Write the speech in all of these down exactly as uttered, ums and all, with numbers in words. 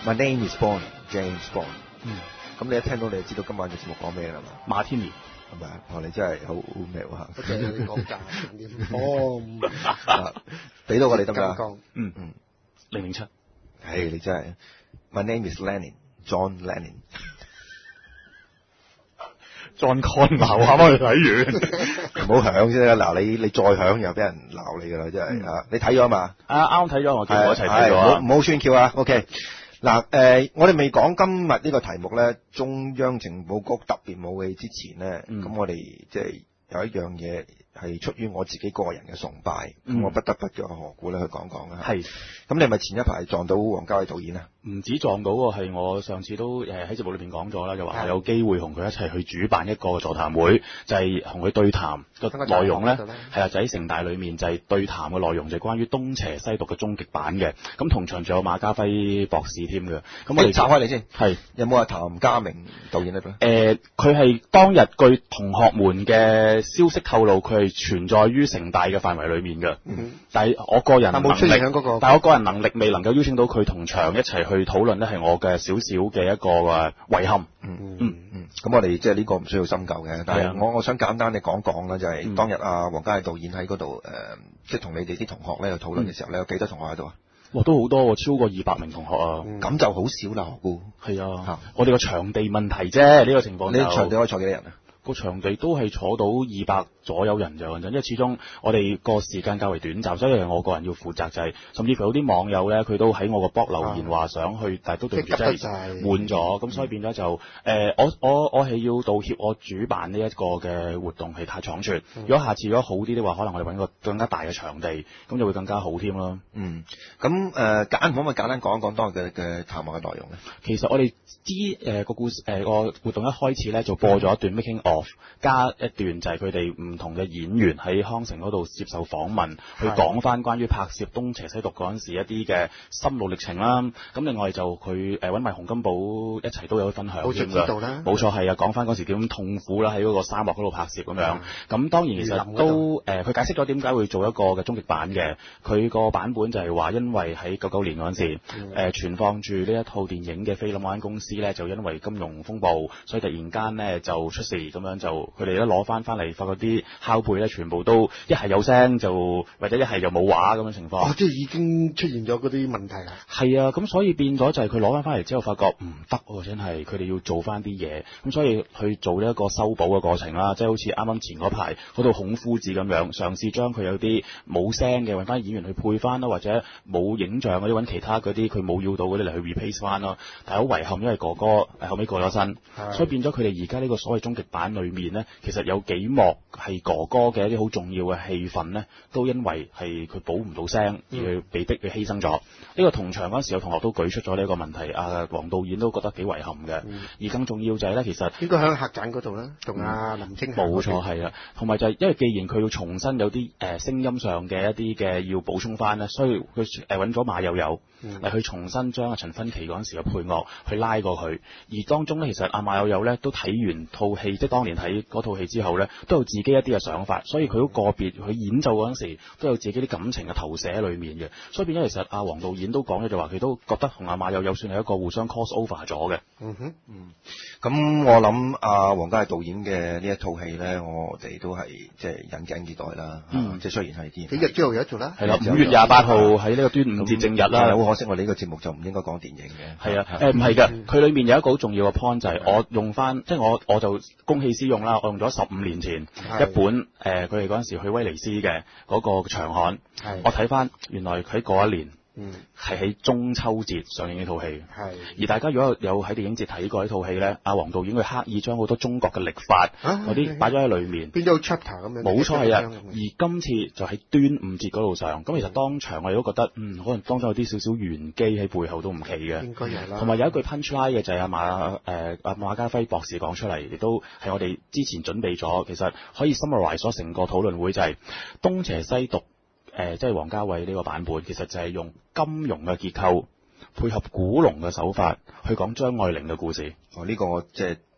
My name is Bond, James Bond。 嗯。 咁你一聽到你就知道今晚嘅節目講咩啦嘛？ 馬天尼。 係咪啊？哦，你真係好咩喎嚇？ 我淨係你講價哦， 俾到我哋得㗎。 嗯嗯，零零七。 係你真係。My name is Lennon, John Lennon。 John Con 鬧啱啱去睇完，唔好響先啦！嗱，你你再響又俾人鬧你㗎啦，真係啊！你睇咗嘛？ 啊，啱睇咗，我叫我一齊睇咗啊！ 唔好穿橋啊 ！OK， 嗱，誒、呃，我哋未講今日呢個題目咧，中央情報局特別武器之前咧，咁、嗯、我哋即係有一樣嘢係出於我自己個人嘅崇拜，咁、嗯、我不得不叫何故咧去講講啦。係，咁你係咪前一排撞到王家衛導演啊？ 唔止撞到喎，係我上次都誒喺節目裏邊講咗啦，就話我有機會同佢一齊去主辦一個座談會，就係同佢對談個內容咧，係啊，就喺城大裏面就係對談嘅內容，就係關於東邪西毒嘅終極版嘅。咁同場仲有馬家輝博士添嘅。咁我哋拆開嚟先， 係有冇話譚家明導演喺度？ 誒，佢係當日據同學們嘅消息透露，佢係存在於城大嘅範圍裏面嘅。嗯，但係我個人能力，但係我個人能力未能夠邀請到佢同場一齊去討論呢，係我嘅少少嘅一個誒遺憾。 嗯嗯嗯，咁我哋即係呢個唔需要深究嘅，但係我我想簡單地講講啦，就係、是、當日啊王家衛導演喺嗰度誒，即係同你哋啲同學咧去討論嘅時候咧，有幾多同學喺度啊？ 哇，都好多，超過二百名同學啊！ 咁、嗯、就好少啦，我估。係啊，我哋個場地問題啫，呢、這個情況。你場地可以坐幾多人啊？個場地都係坐到二百左右人就，因為始終我哋個時間較為短暫，所以我個人要負責就係、是，甚至乎有啲網友咧，佢都喺我個 blog 留言話想去，啊、但係都對唔住真係滿咗，咁、嗯、所以變咗就誒、呃，我我我係要道歉，我主辦呢一個嘅活動係太倉促、嗯。如果下次如果好啲的話，可能我哋揾個更加大嘅場地，咁就會更加好添咯。嗯，咁誒簡可唔可以簡單講一講當日嘅嘅談話嘅內容咧？其實我哋知誒個故事誒個、呃、活動一開始咧就播咗一段 making of。加一段就係佢哋唔同嘅演員喺康城嗰度接受訪問，去講翻關於拍攝東邪西毒嗰陣時一啲嘅心路歷程啦。咁另外就佢誒揾埋洪金寶一齊都有分享添㗎。冇錯係啊，講翻嗰時幾咁痛苦啦，喺嗰個沙漠嗰度拍攝咁樣。咁當然其實都誒，佢、呃、解釋咗點解會做一個嘅終極版嘅。佢個版本就係話，因為喺九九年嗰陣時誒、嗯呃、存放住呢一套電影嘅菲林嗰間公司咧，就因為金融風暴，所以突然間咧就出事咁樣。就佢哋一攞翻翻嚟，發覺啲拷貝咧，全部都一係有聲就，或者一係就冇畫咁樣情況。 哦，即係已經出現咗嗰啲問題啦。 係啊，咁所以變咗就係佢攞翻翻嚟之後，發覺唔得喎，真係佢哋要做翻啲嘢，咁所以去做呢一個修補嘅過程啦。即係好似啱啱前嗰排嗰套孔夫子咁樣，嘗試將佢有啲冇聲嘅揾翻演員去配翻啦，或者冇影像嗰啲揾其他嗰啲佢冇要到嗰啲嚟去 replace 翻咯。但係好遺憾，因為哥哥後尾過咗身，所以變咗佢哋而家呢個所謂終極版裏面呢，其實有幾幕係哥哥嘅一啲好重要嘅戲份呢，都因為係佢補唔到聲而去被逼去犧牲咗。呢、嗯、個同場嗰陣時有同學都舉出咗呢一個問題，啊黃導演都覺得幾遺憾嘅、嗯。而更重要就係呢，其實應該喺客棧嗰度啦，同阿林青霞冇錯係啊，同埋就係因為既然佢要重新有啲誒、呃、聲音上嘅一啲嘅要補充翻呢，所以佢誒揾咗馬友友嚟去重新將阿陳勳奇嗰陣時嘅配樂去拉過去。而當中呢，其實阿馬友友呢都睇完套戲，即係當年睇嗰套戲之後呢，都有自己一啲嘅想法，所以佢都個別佢演奏嗰陣時都有自己啲感情嘅投射喺裏面嘅。所以變咗其實阿黃導演都講咗，就話佢都覺得同阿馬友友算係一個互相 cross over 咗嘅。嗯哼，嗯。咁我諗阿黃家衛導演嘅呢一套戲呢，我哋都係即係引頸以待啦。嗯，即係雖然係啲幾日之後有一做啦。係啦，五月廿八號喺呢個端午節正日啦。好可惜我哋呢個節目就唔應該講電影嘅。係啊，誒唔係嘅，佢裏面有一個好重要嘅 point 就係我用翻，即係我我就公器私用啦，我用咗十五年前一本誒佢哋嗰陣時去威尼斯嘅嗰個長刊，我睇翻原來喺嗰一年。嗯，係喺中秋節上映呢套戲，係而大家如果有喺電影節睇過呢套戲咧，阿黃導演佢刻意將好多中國嘅曆法嗰啲擺咗喺裏面，變咗 chapter 咁樣，冇錯係啊。而今次就喺端午節嗰度上，咁其實當場我哋都覺得，嗯，可能當中有啲少少玄機喺背後都唔奇嘅，應該有啦。同埋有一句 punchline 嘅就係阿馬誒阿馬家輝博士講出嚟，亦都係我哋之前準備咗，其實可以 summarize 咗成個討論會就係東邪西毒。誒、呃，即係王家衛呢個版本，其實就係用金庸嘅結構配合古龍嘅手法去講張愛玲嘅故事。哦，呢、這個即係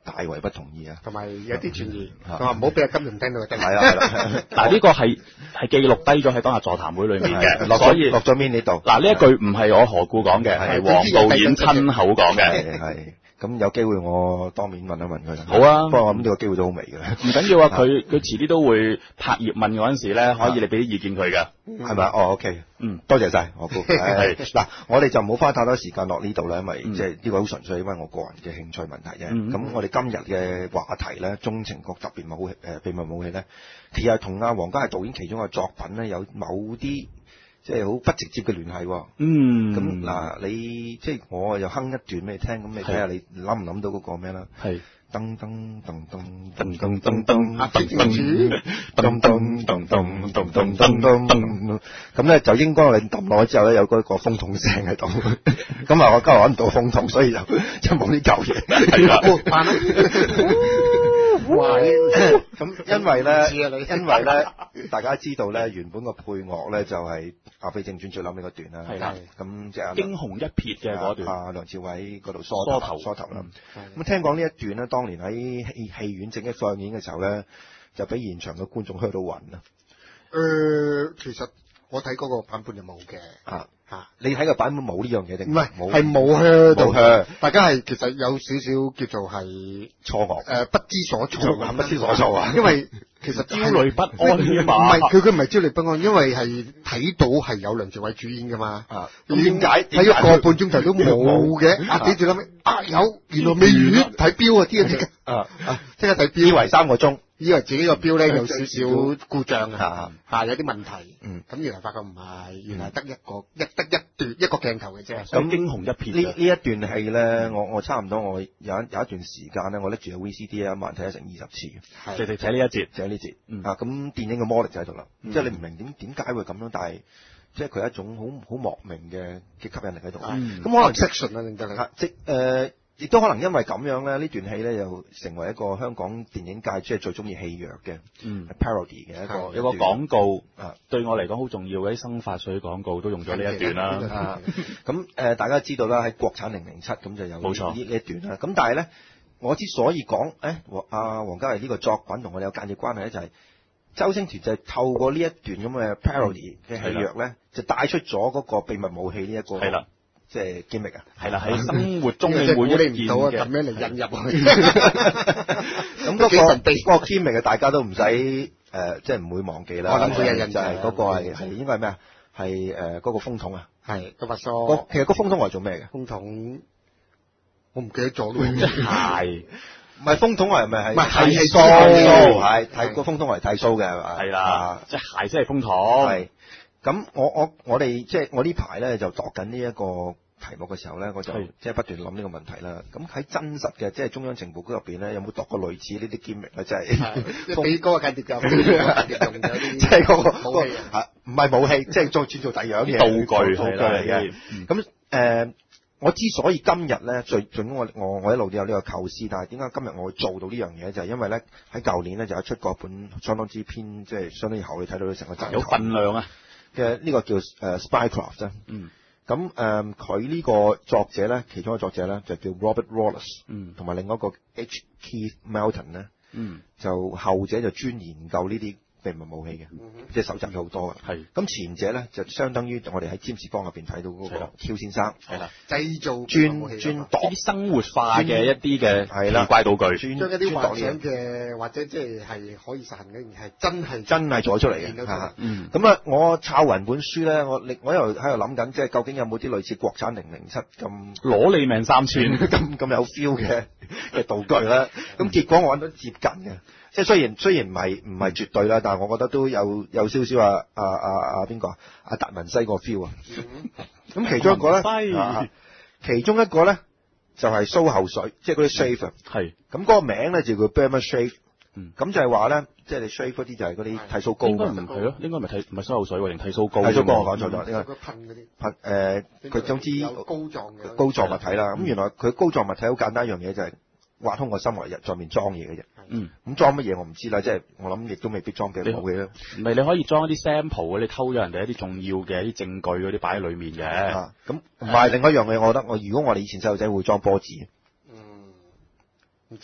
大為不同意啊。 同埋有啲傳言，佢話唔好俾阿金庸聽到就得。 係啊係啦， 嗱呢個係係記錄低咗喺當日座談會裏面嘅，所以落咗面呢度。 嗱呢一句唔係我何故講嘅，係黃導演親口講嘅。 係。咁有機會我當面問一問佢啦。 好啊， 不過我諗呢個機會都好微嘅。 唔緊要啊，佢佢遲啲都會拍葉問嗰陣時咧，可以你俾啲意見佢嘅， 係咪？哦 ，OK，嗯，多謝晒，我估係嗱，我哋就唔好花太多時間落呢度啦，因為即係呢個好純粹因為我個人嘅興趣問題啫。咁我哋今日嘅話題咧，中情局特別武器誒秘密武器咧，其實同阿王家衛導演其中嘅作品咧有某啲。即係好不直接嘅聯繫喎。 嗯。 咁嗱，你即係我又哼一段俾你聽，咁你睇下你諗唔諗到嗰個咩啦？係。噔噔噔噔噔噔噔噔噔噔噔噔噔噔噔噔噔，咁咧就應該我哋揼落之後咧有嗰個風筒聲喺度。咁啊，我今日揾唔到風筒，所以就就冇呢嚿嘢。係啦。哇！咁因為咧，因為咧，大家知道咧，原本個配樂咧就係《阿飛正傳》最諗呢個段啦。係啦。咁即係驚鴻一瞥嘅嗰段。 啊，梁朝偉嗰度梳頭梳頭啦。咁聽講呢一段咧，當年喺戲戲院正式放映嘅時候咧，就俾現場嘅觀眾噓到暈啦。 誒，其實我睇嗰個版本就冇嘅。啊。 嚇！你睇個版本冇呢樣嘢定？ 唔係，係冇靴到。 冇靴。 大家係其實有少少叫做係錯愕。 誒，不知所措。 不知所措啊！ 因為其實焦慮不安嘅嘛。 唔係，佢佢唔係焦慮不安，因為係睇到係有梁朝偉主演噶嘛。啊。 咁點解？ 睇咗個半鐘頭都冇嘅。啊！幾住諗起啊有，原來未完，睇錶啊！啲人即刻啊啊！即刻睇錶。 以為三個鐘。 以為自己個錶咧有少少故障啊，嚇有啲問題，嗯，咁原來發覺唔係，原來得一個一得一段一個鏡頭嘅啫。 咁驚鴻一瞥呢呢一段戲咧，我我差唔多我有一有一段時間咧，我拎住個 V C D 咧，一晚睇咗成二十次， 就係睇呢一節， 就係呢節，啊咁電影嘅魔力就喺度啦，即係你唔明點點解會咁樣，但係即係佢一種好好莫名嘅嘅吸引力喺度，咁可能 section 啊，令到你即誒。亦都可能因為咁樣咧，呢段戲咧又成為一個香港電影界即係最中意戲謔嘅，嗯 parody 嘅一個有個廣告啊，對我嚟講好重要嘅啲生髮水廣告都用咗呢一段啦。 咁誒大家知道啦，喺國產零零七咁就有冇錯呢呢一段啦。咁但係咧，我之所以講誒阿王家衛呢個作品同我哋有間接關係咧，就係周星馳就係透過呢一段咁嘅 parody 嘅戲謔咧，就帶出咗嗰個秘密武器呢一個。係啦。即係機密啊，係啦，喺生活中嘅每一件嘅咁樣嚟引入去， 咁嗰個嗰個機密嘅大家都唔使誒，即係唔會忘記啦。 我諗佢嘅印就係嗰個係係應該係咩啊？係誒嗰個風筒啊， 係個發梳。個其實個風筒係做咩嘅？ 風筒我唔記得咗咯。 係唔係風筒係咪係？ 唔係係剃鬚，係睇個風筒係剃鬚嘅係嘛？ 係啦，即係鞋先係風筒。 係。咁我我我哋即係我呢排咧就度緊呢一個題目嘅時候咧，我就即係不斷諗呢個問題啦。咁喺真實嘅即係中央情報局入邊咧，有冇度過類似呢啲 gimmick 咧？即係俾嗰個間諜㗎，用咗啲即係嗰個武器啊，唔係武器，即係再轉做第二樣嘢道具道具嚟嘅。咁誒，我之所以今日咧最最我我我一路都有呢個構思，但係點解今日我會做到呢樣嘢？就係因為咧喺舊年咧就有出過一本相當之篇，即係相當於厚，你睇到成個集有分量啊！ 嘅呢個叫誒 Spycraft 啫，嗯，咁誒佢呢個作者咧，其中一個作者咧就叫 Robert Wallace，嗯，同埋另外一個 H. Keith Melton 咧，嗯，就後者就專研究呢啲秘密武器嘅，即係搜集咗好多嘅，係。咁前者咧就相當於我哋喺占士邦入邊睇到嗰個 Q 先生，係啦，製造專專度啲生活化嘅一啲嘅係啦怪道具， 將一啲幻想嘅或者即係係可以實行嘅，係真係真係做咗出嚟嘅，嚇，嗯。咁啊，我抄勻本書咧，我我一路喺度諗緊，即係究竟有冇啲類似國產零零七咁攞你命三千咁咁有 feel 嘅嘅道具咧？咁結果我揾到接近嘅。即係雖然雖然唔係唔係絕對啦，但係我覺得都有有少少啊啊啊啊邊個啊？阿達文西個 feel 啊！咁其中一個咧，啊、其中一個咧就係、是、蘇後水，即係嗰啲 shave 啊。係。咁嗰個名咧就叫 Burma shave。嗯。咁就係話咧，即係你 shave 嗰啲就係嗰啲剃鬚膏。應該唔係咯，應該唔係剃唔係蘇後水喎，定剃鬚膏。剃鬚膏我講錯咗，因為噴嗰啲噴誒，佢總之膏狀嘅膏狀物體啦。咁、嗯、原來佢膏狀物體好簡單一樣嘢就係、是。挖通個心嚟入上面裝嘢嘅啫，嗯，咁裝乜嘢我唔知啦，即係我諗亦都未必裝俾好嘅啦。 唔係你可以裝一啲 sample 你偷咗人哋一啲重要嘅一啲證據嗰啲擺喺裡面嘅。 咁唔係另外一樣嘢，我覺得我如果我哋以前細路仔會裝波子， 嗯，唔止，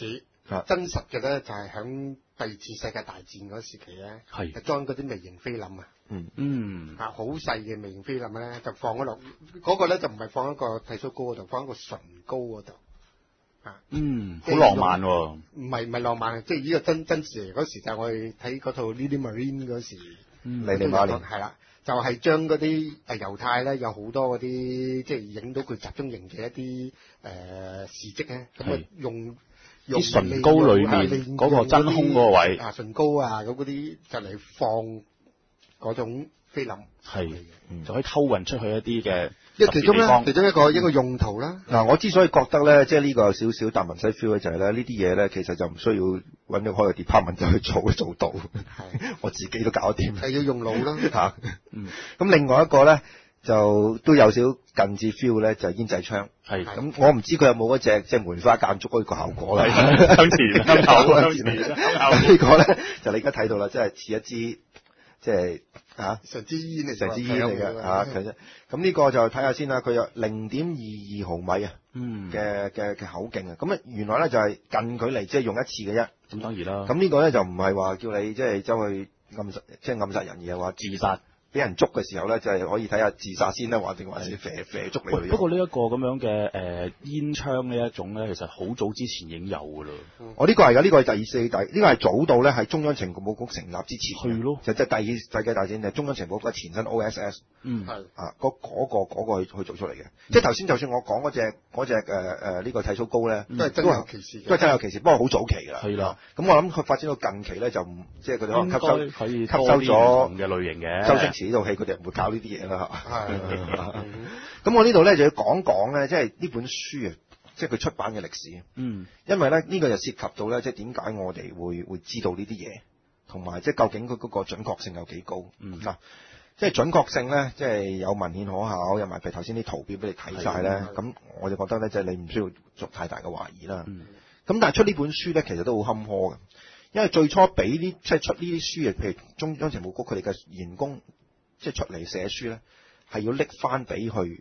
真實嘅咧就係響第二次世界大戰嗰時期咧， 係就裝嗰啲微型菲林啊， 嗯嗯， 啊好細嘅微型菲林咧，就放咗落嗰個咧就唔係放一個剃鬚膏嗰度，放一個唇膏嗰度。 嗯，好浪漫喎、哦！ 唔係唔係浪漫，即係呢個真真事嚟。嗰時就係我哋睇嗰套《Lily Marine》嗰時， 莉莉瑪蓮係啦，就係將嗰啲誒猶太咧有好多嗰啲即係影到佢集中營嘅一啲誒、呃、事蹟咧，咁啊用用唇膏裏面嗰個真空嗰個位啊唇膏啊咁嗰啲就嚟放嗰種菲林， 係、嗯、就可以偷運出去一啲嘅。 因為其中咧，其中一個一個用途啦。 嗱、嗯，我之所以覺得咧，即係呢個有少少達文西 feel 咧，就係咧呢啲嘢咧，其實就唔需要揾到開個 department 就去做做到。係，我自己都搞得掂。 係要用腦啦。 嚇，嗯。咁另外一個咧，就都有少近似 feel 咧，就係煙仔槍。係。咁我唔知佢有冇嗰隻即係梅花間竹嗰個效果啦。 向前，向後，向前。 呢個咧就你而家睇到啦，即係似一支即係。嚇，成支煙嚟，成支煙嚟嘅嚇，其實咁呢個就睇下先啦。佢有零點二二毫米啊，嘅嘅嘅口徑啊。咁啊，原來咧就係近距離，即係用一次嘅啫。咁當然啦。咁呢個咧就唔係話叫你即係走去暗殺，即係暗殺人，而係話自殺。俾人捉嘅時候咧，就係、是、可以睇下自殺先啦，或定還是射射捉你。 不過呢一個咁樣嘅誒、呃、煙槍呢一種咧，其實好早之前已經有㗎啦。 我呢、嗯哦這個係㗎，呢、這個係第四第，呢、這個係早到咧，係中央情報局成立之前。 係咯。 就即係第二世界大戰就中央情報局嘅前身 O S S。嗯。係。啊，嗰、那個嗰、那個去去做出嚟嘅、嗯。即係頭先，就算我講嗰隻嗰隻誒誒呢個剃鬚膏咧，都係真有其事，都係真有其事。不過好早期㗎。係啦。咁我諗佢發展到近期咧，就唔即係佢哋可能吸收可以吸收咗嘅類型嘅。 周星馳呢套戲，佢哋唔會搞呢啲嘢啦嚇。咁我呢度咧就要講講咧，即係呢本書啊，即係佢出版嘅歷史。嗯。因為咧呢、這個就涉及到咧，即係點解我哋會會知道呢啲嘢，同埋即係究竟佢嗰個準確性有幾高。嗯。嗱，即係準確性咧，即係有文獻可考，有埋譬如頭先啲圖表俾你睇晒咧。咁我就覺得咧，即係你唔需要做太大嘅懷疑啦。嗯。咁但係出呢本書咧，其實都好坎坷嘅，因為最初俾呢即係出呢啲書嘅，譬如中央情報局佢哋嘅員工。即係出嚟寫書咧，係要拎翻俾佢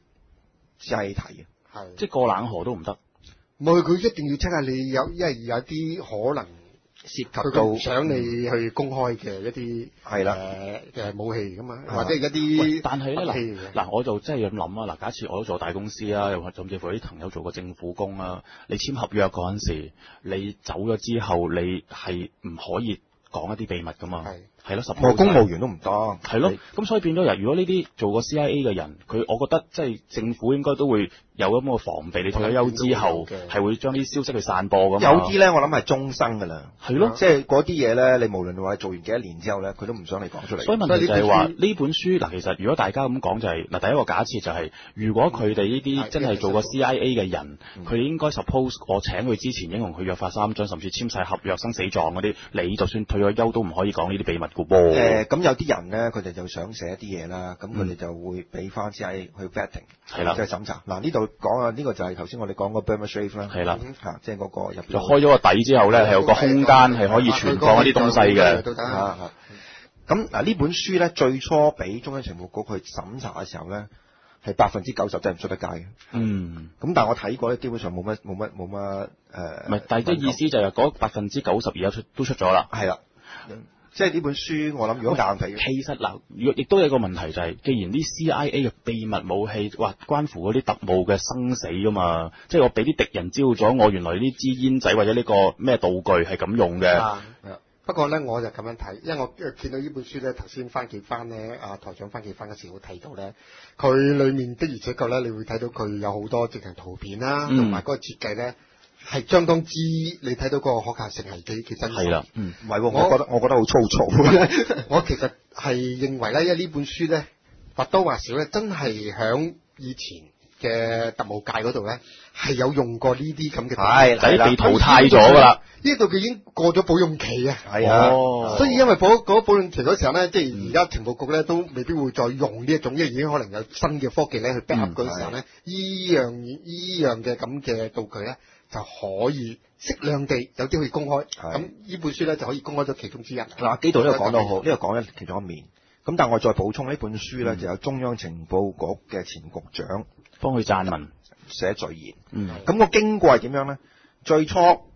C I A 睇嘅，係即係過冷河都唔得。 唔係佢一定要 check 下你有，因為有啲可能涉及到想你去公開嘅一啲係啦嘅武器噶嘛，或者一啲。 但係咧嗱嗱，我就真係咁諗啊！嗱，假設我都做大公司啊，又甚至乎啲朋友做過政府工啊，你簽合約嗰陣時，你走咗之後，你係唔可以講一啲秘密噶嘛？係。係咯，十個公務員都唔得。 係咯，咁所以變咗人，如果呢啲做過 C I A 嘅人，佢我覺得即係政府應該都會有咁嘅防備。你退咗休之後，係會將啲消息去散播㗎嘛。 有啲咧，我諗係終生㗎啦。 係咯， 即係嗰啲嘢咧，你無論話做完幾多年之後咧，佢都唔想你講出嚟。 所以問題就係話呢本書嗱，其實如果大家咁講就係、是、嗱，第一個假設就係、是，如果佢哋呢啲真係做過 C I A 嘅人，佢、嗯、哋應該 suppose 我請佢之前已經同佢約法三章，甚至簽晒合約生死狀嗰啲，你就算退咗休都唔可以講呢啲秘密㗎噃。 呃咁有啲人咧，佢哋就想寫一啲嘢啦，咁佢哋就會俾翻 C I A 去 vetting，係啦，即係審查。嗱呢度講啊，呢、這個就係頭先我哋講個 Burma Shave 啦，係啦，嚇，即係嗰個入邊。就開咗個底之後咧，係有個空間係可以存放一啲東西嘅。咁嗱呢本書咧，最初俾中央情報局去審查嘅時候咧，係百分之九十真係唔出得街嘅。嗯。咁但係我睇過咧，基本上冇乜冇乜冇乜誒。唔、呃、係，但係即係意思就係嗰百分之九十而家出都出咗啦。係啦。即係呢本書，我諗如果硬皮， 其實嗱，如果亦都有一個問題就係、是，既然啲 C I A 嘅秘密武器，哇，關乎嗰啲特務嘅生死噶嘛，即係我俾啲敵人知道咗，我原來呢支煙仔或者呢個咩道具係咁用嘅。 啊，不過咧，我就咁樣睇，因為我見到呢本書咧，頭先翻記翻咧，啊台長翻記翻嘅時候睇到咧，佢裡面的而且確咧，你會睇到佢有好多直情圖片啦，同埋嗰個設計咧。係相當之，你睇到個可靠性係幾幾真實。係啦，嗯， 唔係喎，我覺得我覺得好粗糙。 我其實係認為咧，因為呢本書咧，或多或少咧，真係響以前嘅特務界嗰度咧，係有用過呢啲咁嘅。 係，係被淘汰咗㗎啦。 呢度佢已經過咗保用期啊。 係啊。 哦。所以因為保嗰保用期嗰時候咧，即係而家情報局咧都未必會再用呢一種，因為已經可能有新嘅科技咧去 back up 嗰時候咧，依樣依樣嘅咁嘅道具咧。就可以適量地有啲可以公開，咁呢本書咧就可以公開咗其中之一。 嗱，呢度呢個講到好，呢、這個講咧其中一面。咁但係我再補充呢本書咧、嗯，就有中央情報局嘅前局長幫佢撰文寫序言。嗯，咁、那個經過係點樣咧？最初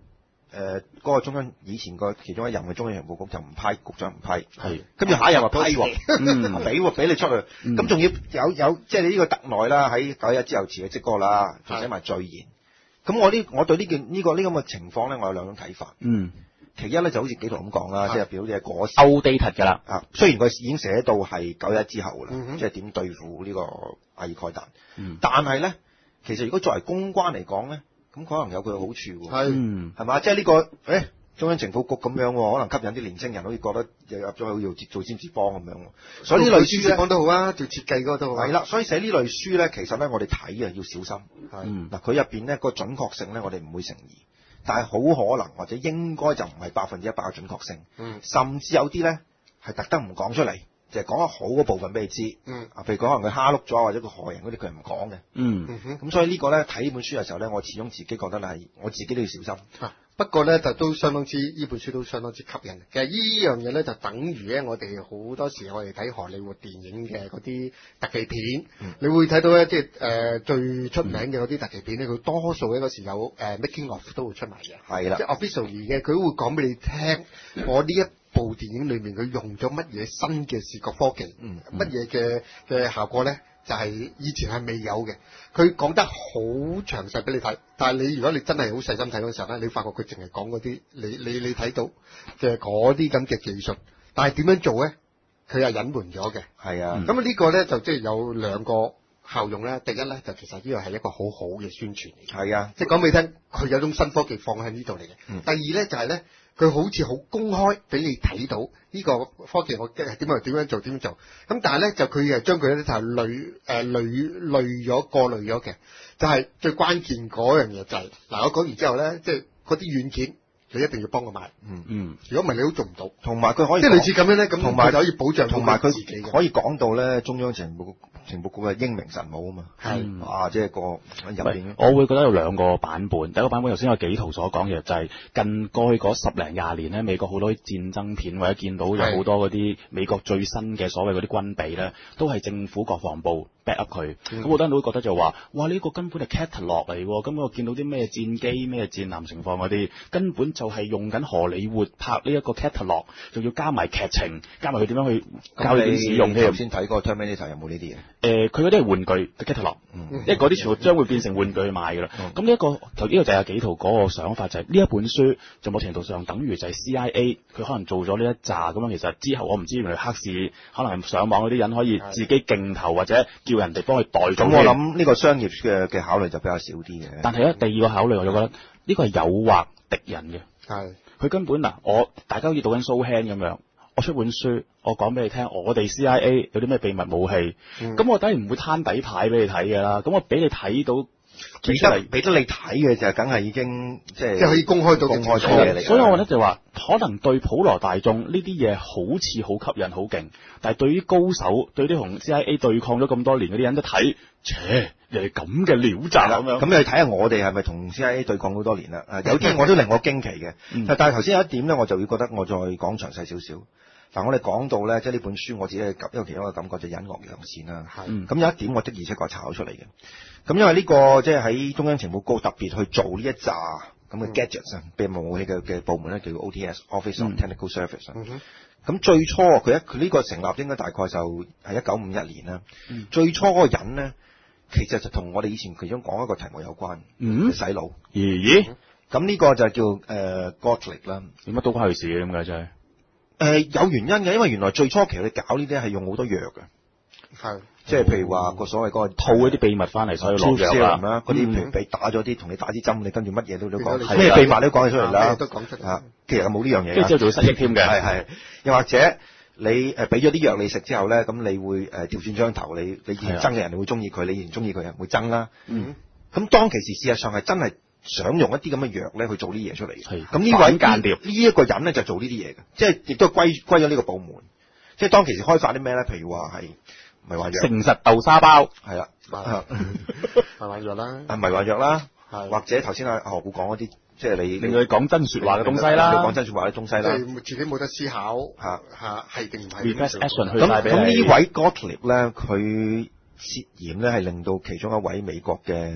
誒嗰個中央以前個其中一任嘅中央情報局就唔批，局長唔批， 係， 跟住下一任話批喎，嗯，俾喎俾你出去，咁仲要有有即係你呢個特內啦，喺九一之後辭咗職嗰個啦，仲寫埋序言。咁我呢我對呢件呢個呢咁嘅情況咧，我有兩種睇法。 嗯。 其一咧就好似紀陶咁講啦，即係表姐嗰時 outdated 㗎啦。 啊，雖然佢已經寫到係九一之後啦， 嗯、 即係點對付呢個阿爾蓋達。 嗯。 但係咧，其實如果作為公關嚟講咧，咁可能有佢嘅好處喎。 係。 係嘛？即係呢、這個誒、欸、中央情報局咁樣喎，可能吸引啲年青人，好似覺得又入咗去要做占士邦咁樣。所以呢類書咧講得好啊，做設計嗰個都好。 係啦，所以寫呢類書咧，其實咧我哋睇啊要小心。 係。 嗱，佢入邊咧個準確性咧，我哋唔會成疑。但係好可能或者應該就唔係百分之一百嘅準確性， 嗯，甚至有啲咧係特登唔講出嚟，就係講得好嗰部分俾你知， 嗯， 啊，譬如講可能佢蝦碌咗或者佢害人嗰啲佢唔講嘅， 嗯， 咁、 嗯、所以呢個咧睇呢本書嘅時候咧，我始終自己覺得係我自己都要小心。 啊，不過咧就都相當之呢本書都相當之吸引。其實呢樣嘢咧就等於咧我哋好多時我哋睇荷里活電影嘅嗰啲特技片，嗯、你會睇到咧即係誒最出名嘅嗰啲特技片咧，佢、嗯、多數咧嗰時有誒、呃、making of 都會出埋嘅， 係啦， 即係 officially 嘅，佢會講俾你聽，我呢一部電影裏面佢用咗乜嘢新嘅視覺科技，乜嘢嘅嘅效果咧？就係、是、以前係未有嘅，佢講得好詳細俾你睇。但係你如果你真係好細心睇嗰時候咧，你發覺佢淨係講嗰啲你你你睇到嘅嗰啲咁嘅技術，但係點樣做咧？佢係隱瞞咗嘅。係啊，咁、嗯、呢個咧就即係有兩個效用咧。第一咧就其實呢個係一個好好嘅宣傳嚟嘅。係啊，即係講俾你聽，佢有種新科技放喺呢度嚟嘅。嗯、第二咧就係、是、咧。佢好似好公開俾你睇到呢個科技，我點樣點樣做點樣做。咁但係咧就佢係將佢咧就係累誒累累咗過濾咗嘅，就係、是、最關鍵嗰樣嘢就係、是、嗱我講完之後咧，即係嗰啲軟件你一定要幫我買。嗯嗯，如果唔係你都做唔到。同埋佢可以即係類似咁樣咧，咁同埋就可以保障同埋佢自己嘅。可以講到咧中央情報情報局嘅英明神武啊嘛。係啊，即係個入邊。 我會覺得有兩個版本。第一個版本頭先有紀陶所講嘅就係近過去嗰十零廿年咧，美國好多戰爭片或者見到有好多嗰啲美國最新嘅所謂嗰啲軍備咧，都係政府國防部 back up 佢。咁好多人都會覺得就話：哇！呢、這個根本係 catalog 嚟喎。咁我見到啲咩戰機、咩戰艦情況嗰啲，根本就係用緊荷里活拍呢一個 catalog，仲要加埋劇情，加埋佢點樣去教你點使用。 你頭先睇嗰個 Terminator 有冇呢啲嘢？ 誒，佢嗰啲係玩具嘅 catalog，因為嗰啲全部將會變成玩具去賣㗎啦。咁呢一個，頭呢個就係紀陶嗰個想法，就係、是、呢一本書，就某程度上等於就係 C I A，佢可能做咗呢一紮咁樣。其實之後我唔知原來黑市可能上網嗰啲人可以自己競投或者叫人哋幫佢代做。咁我諗呢個商業嘅嘅考慮就比較少啲嘅。 但係咧，第二個考慮我就覺得呢個係誘惑敵人嘅。 係， 佢根本嗱，我大家好似讀緊 show hand 咁樣。我出本書，我講俾你聽，我哋 C I A 有啲咩秘密武器，咁、嗯、我當然唔會攤底牌俾你睇嘅啦。咁我俾你睇到， 俾得俾得你睇嘅就梗係已經即係即係可以公開到公開咗嘢嚟。 所以我覺得就話，可能對普羅大眾呢啲嘢好似好吸引、好勁，但係對於高手、對啲同 C I A 對抗咗咁多年嗰啲人都睇，切，又係咁嘅料雜咁樣。 咁你睇下我哋係咪同 C I A 對抗好多年啦？有啲我都令我驚奇嘅、嗯。但係頭先有一點咧，我就會覺得我再講詳細少少。嗱，我哋講到咧，即係呢本書，我自己嘅一個其中一個感覺就隱惡揚善啦。係。咁、嗯、有一點我的而且確查咗出嚟嘅。咁因為呢、這個即係喺中央情報局特別去做呢一紮咁嘅 gadgets 啊、嗯，秘密武器嘅嘅部門咧，叫做 O T S（Office of Technical Service）。咁、嗯、最初佢一佢呢個成立應該大概就係一九五一年啦、嗯。最初嗰個人咧，其實就同我哋以前其中講一個題目有關。嗯。洗腦。咦？咁呢個就叫誒 Gottlieb 啦。 點解都關佢事嘅咁解真係？ 誒、呃，有原因嘅，因為原來最初期佢搞呢啲係用好多藥嘅，係，即係譬如話個所謂嗰個套嗰啲秘密翻嚟，所以落藥啦， 嗰啲譬如俾打咗啲，同你打支針，你跟住乜嘢都都講，咩秘密都講起出嚟啦，都講出啊，其實冇呢樣嘢， 跟住之後仲要失憶添嘅， 係係，又或者你誒俾咗啲藥你食之後咧，咁你會誒調轉張頭，你你以前憎嘅人你會中意佢，你以前中意佢人會憎啦，嗯，咁當其時事實上係真係。想用一啲咁嘅藥咧去做啲嘢出嚟，係咁呢位間諜呢一個人咧就做呢啲嘢嘅，即係亦都歸歸咗呢個部門，即係當其時開發啲咩咧？譬如話係迷幻藥、 誠實豆沙包， 係啦， 迷幻藥啦， 啊迷幻藥啦，或者頭先阿何故講嗰啲，即係你令佢講真説話嘅東西啦， 講真説話嘅東西啦， 即係自己冇得思考嚇嚇係定唔係 reverse action 去咁咁呢位 Gottlieb 咧，佢涉嫌咧係令到其中一位美國嘅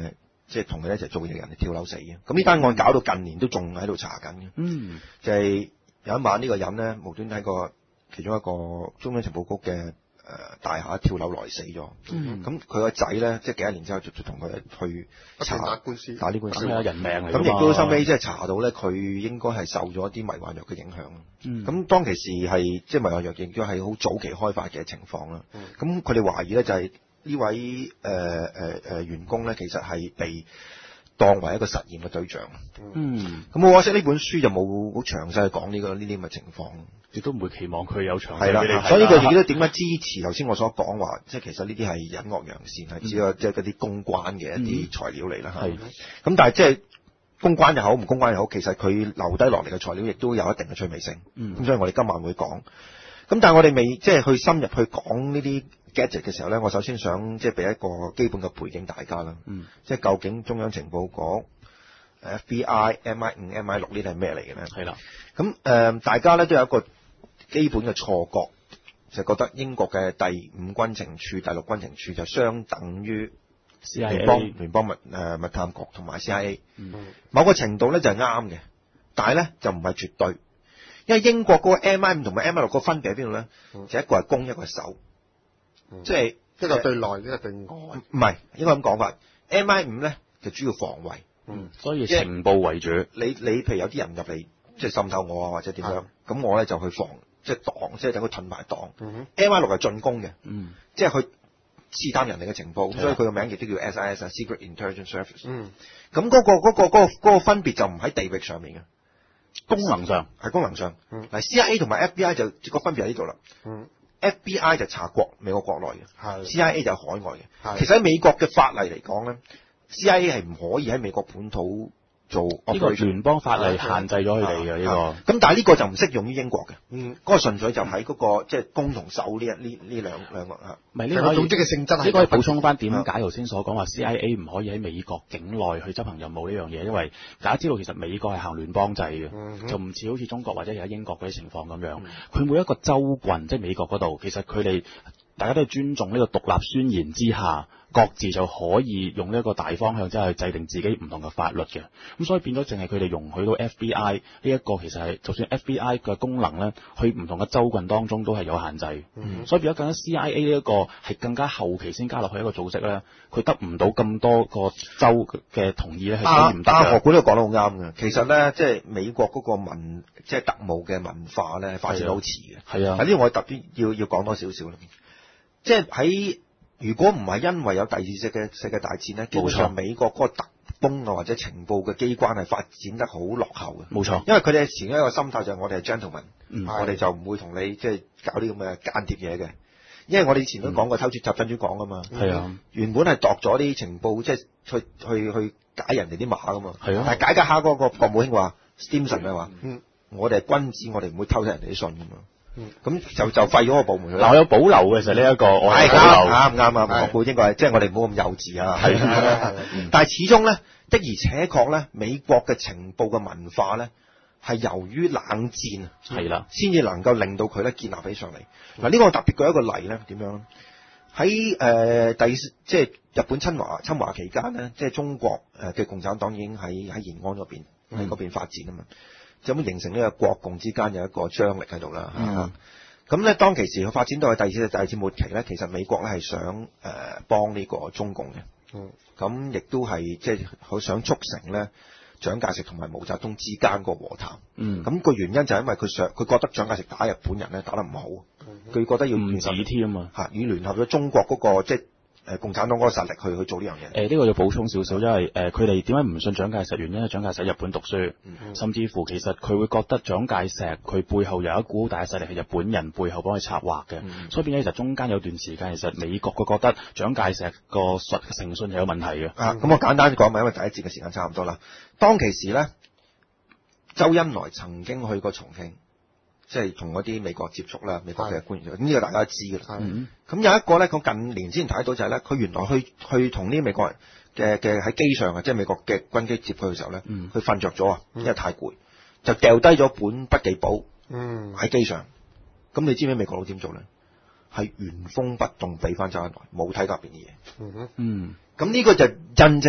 即係同佢一齊做嘢嘅人跳樓死嘅。咁呢單案搞到近年都仲喺度查緊嘅。 嗯， 就係有一晚呢個人咧無端喺個其中一個中央情報局嘅。誒、呃、大廈跳樓來死咗，咁佢個仔咧，即係幾多年之後就就同佢去查打官司， 打呢官司， 係人命嚟。 咁亦都收尾即係查到咧，佢應該係受咗一啲迷幻藥嘅影響。咁、嗯、當其時係即係迷幻藥亦都係好早期開發嘅情況啦。咁佢哋懷疑咧就係呢位誒誒誒員工咧，其實係被當為一個實驗嘅對象。嗯，咁好可惜呢本書就冇好詳細講呢個呢啲咁嘅情況。 亦都唔會期望佢有長係啦，所以呢個亦都點解支持頭先我所講話，即係其實呢啲係隱惡揚善，係只有即係嗰啲公關嘅一啲材料嚟啦。係、嗯，咁但係即係公關又好，唔公關又好，其實佢留低落嚟嘅材料亦都有一定嘅趣味性。嗯，咁所以我哋今晚會講。咁但係我哋未即係去深入去講呢啲 gadget 嘅時候咧，我首先想即係俾一個基本嘅背景大家啦。嗯，即係究竟中央情報局、F B I、M I 五、M I 六呢啲係咩嚟嘅咧？係啦。咁誒、呃，大家咧都有一個基本嘅錯覺，就覺得英國嘅第五軍情處、第六軍情處就相等於聯邦聯邦密誒密探局同埋 C I A。嗯，某個程度咧就係啱嘅，但係咧就唔係絕對，因為英國嗰個 M I 五同埋 M I 六個分別喺邊度咧？就一個係攻，一個係守，嗯、即係一個對內，一個對外。 唔係應該咁講法 ，M I 五咧就主要防衛， 嗯，所以情報為主。 你你譬如有啲人入嚟即係滲透我啊，或者點樣，咁我咧就去防。即係擋，即係等佢盾埋擋。嗯、M I 六係進攻嘅，嗯，即係去試探人哋嘅情報，所以佢個名亦都叫 S I S 啊 ，Secret Intelligence Service。嗯，咁嗰、嗰個嗰、嗰個嗰、嗰個嗰、嗰個分別就唔喺地域上面嘅， 功能上係功能上。嗱、嗯、，C I A 同埋 F B I 就個分別喺呢度啦。嗯 ，F B I 就查國美國國內嘅， ，C I A 就係海外嘅。其實喺美國嘅法例嚟講咧 ，C I A 係唔可以喺美國本土做呢個聯邦法例限制咗佢哋嘅呢個， 咁但係呢個就唔適用於英國嘅，嗯，嗰、嗰個純粹就喺嗰、嗰個即係攻同守呢一呢呢兩兩個啊， 唔係呢個組織嘅性質，呢個可以補充翻點解頭先所講話 C I A 唔可以喺美國境內去執行任務呢樣嘢，因為大家知道其實美國係行聯邦制嘅、嗯，就唔似好似中國或者而家英國嗰啲情況咁樣，佢、嗯、每一個州郡即係美國嗰度，其實佢哋大家都係尊重呢個獨立宣言之下。各自就可以用呢一個大方向，即係去制定自己唔同嘅法律嘅。咁所以變咗，淨係佢哋容許到 F B I 呢一個，其實係就算 F B I 嘅功能咧，去唔同嘅州郡當中都係有限制。嗯，所以變咗更加 C I A 呢一個係更加後期先加落去一個組織咧，佢得唔到咁多個州嘅同意咧，係可以唔得嘅。 阿何管都講得好啱嘅。其實咧，即係美國嗰個文，即係特務嘅文化咧，發展得好遲嘅。係啊，喺呢度我特別要要講多少少啦。即係喺如果唔係因為有第二次世界世界大戰咧，基本上美國嗰個特工啊或者情報嘅機關係發展得好落後嘅。冇錯，因為佢哋前一個心態就係我哋係 gentleman，、嗯、我哋就唔會同你即係搞啲咁嘅間諜嘢嘅。因為我哋以前都講過、嗯、偷竊集珍珠港啊嘛。係啊，原本係度咗啲情報，即係去去去解人哋啲碼噶嘛。係啊，但係解解下嗰個國務卿話 Stimson 咪話，嗯，我哋係君子，我哋唔會偷睇人哋啲信噶嘛。嗯，咁就就廢咗個部門。嗱，我有保留嘅，其實呢一個我係啱啱啱啊，國會應該係即係我哋唔好咁幼稚啊。係啊，但係始終咧的而且確咧，美國嘅情報嘅文化咧係由於冷戰係啦，先至能夠令到佢咧建立起上嚟。嗱、嗯，呢個我特別舉一個例咧，點樣咧？喺誒、呃、第即係日本侵華侵華期間咧，即係中國誒嘅共產黨已經喺喺延安嗰邊喺嗰邊發展啊嘛。就咁形成呢個國共之間有一個張力喺度啦。咁、嗯、咧當其時佢發展到去第二次第二次末期咧，其實美國咧係想誒、呃、幫呢個中共嘅。咁、嗯、亦都係即係好想促成咧蔣介石同埋毛澤東之間個和談。咁、嗯那個原因就係因為佢想佢覺得蔣介石打日本人咧打得唔好，佢、嗯、覺得要唔止添啊嚇，要聯合咗中國嗰、那個即係。誒共產黨嗰個實力去去做呢樣嘢。誒、呃、呢、這個要補充少少，因為誒佢哋點解唔信蔣介石？原因係蔣介石喺日本讀書、嗯，甚至乎其實佢會覺得蔣介石佢背後有一股好大嘅勢力係日本人背後幫佢策劃嘅、嗯，所以變咗其實中間有段時間其實美國佢覺得蔣介石個實誠信係有問題嘅。啊，咁我簡單講埋，因為第一節嘅時間差唔多啦。當其時咧，周恩來曾經去過重慶。即係同嗰啲美國接觸啦，美國嘅官員，呢、這個大家知㗎啦。咁、嗯、有一個咧，佢近年先睇到就係咧，佢原來去去同啲美國人嘅嘅喺機上啊，即係美國嘅軍機接佢嘅時候咧，佢瞓着咗啊，因為太攰，就掉低咗本筆記簿喺機上。咁你知唔知美國佬點做咧？係原封不動俾翻周恩來，冇睇隔邊嘅嘢。嗯，咁呢個就印證到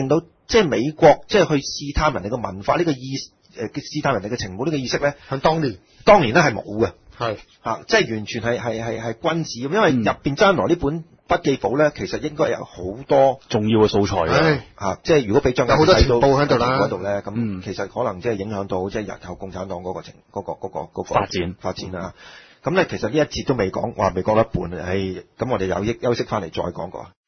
即係美國即係去試探人哋嘅文化呢、這個意誒試探人哋嘅情報呢個意識咧， 喺當年當年咧係冇嘅， 係嚇，即係完全係係係係君子咁，因為入邊爭來呢本筆記簿咧，其實應該有好多重要嘅素材嘅嚇，即係如果俾張家好多情報喺度啦， 嗰度咧，咁其實可能即係影響到即係日後共產黨嗰個情嗰個嗰個嗰個發展發展啦。咁咧其實呢一節都未講，話未講一半，唉，咁我哋有益休息翻嚟再講過。